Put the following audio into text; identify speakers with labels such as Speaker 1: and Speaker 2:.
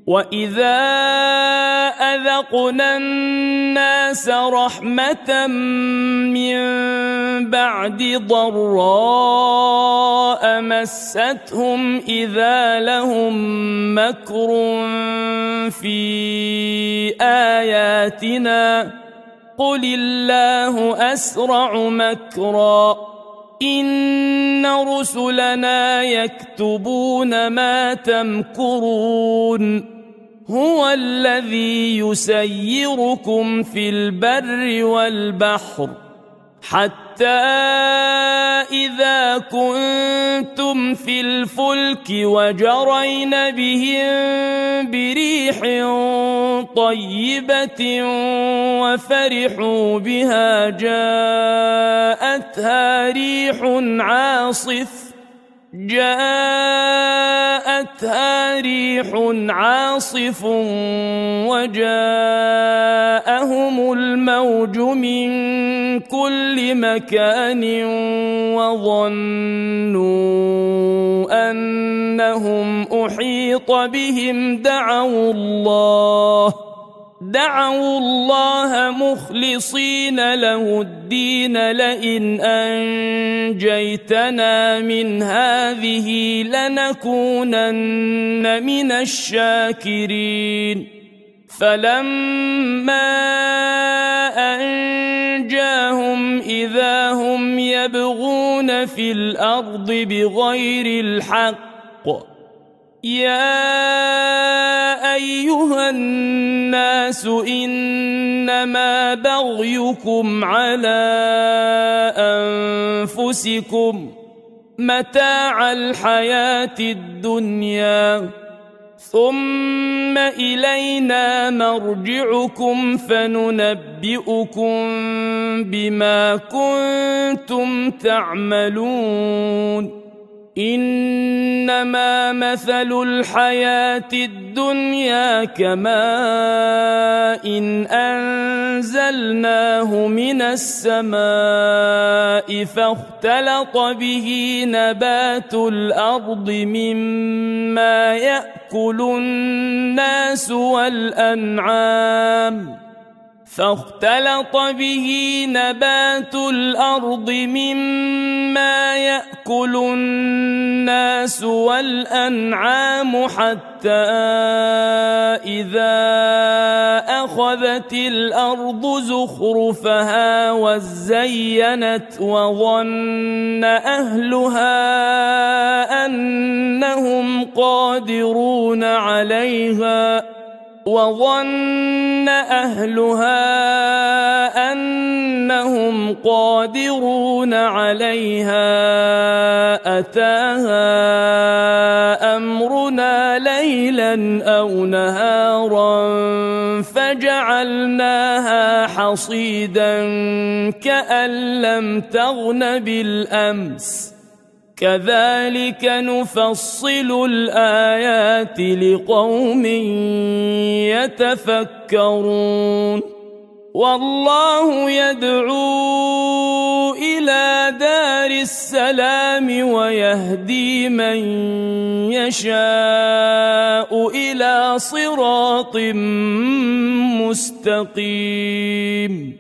Speaker 1: وإذا أذقنا الناس رحمة من بعد ضراء مستهم إذا لهم مكر في آياتنا قل الله أسرع مكرا إن رسلنا يكتبون ما تمكرون هو الذي يسيركم في البر والبحر حتى إذا كنتم في الفلك وجرين بهم بريح طيبة وفرحوا بها جاءتها ريح عاصف وجاءهم الموج من كل مكان وظنوا أنهم أحيط بهم دعوا الله مخلصين له الدين لئن أنجيتنا من هذه لنكونن من الشاكرين فلما أنجاهم إذا هم يبغون في الأرض بغير الحق يا أيها الناس إنما بغيكم على أنفسكم متاع الحياة الدنيا ثم إلينا مرجعكم فننبئكم بما كنتم تعملون إنما مثل الحياة الدنيا كماء إن أنزلناه من السماء فاختلط به نبات الأرض مما يأكل الناس والأنعام حتى إذا أخذت الأرض زخرفها وزينت وظن أهلها أنهم قادرون عليها أتاها أمرنا ليلا أو نهارا فجعلناها حصيدا كأن لم تغن بالأمس كذلك نفصل الآيات لقوم يتفكرون والله يدعو إلى دار السلام ويهدي من يشاء إلى صراط مستقيم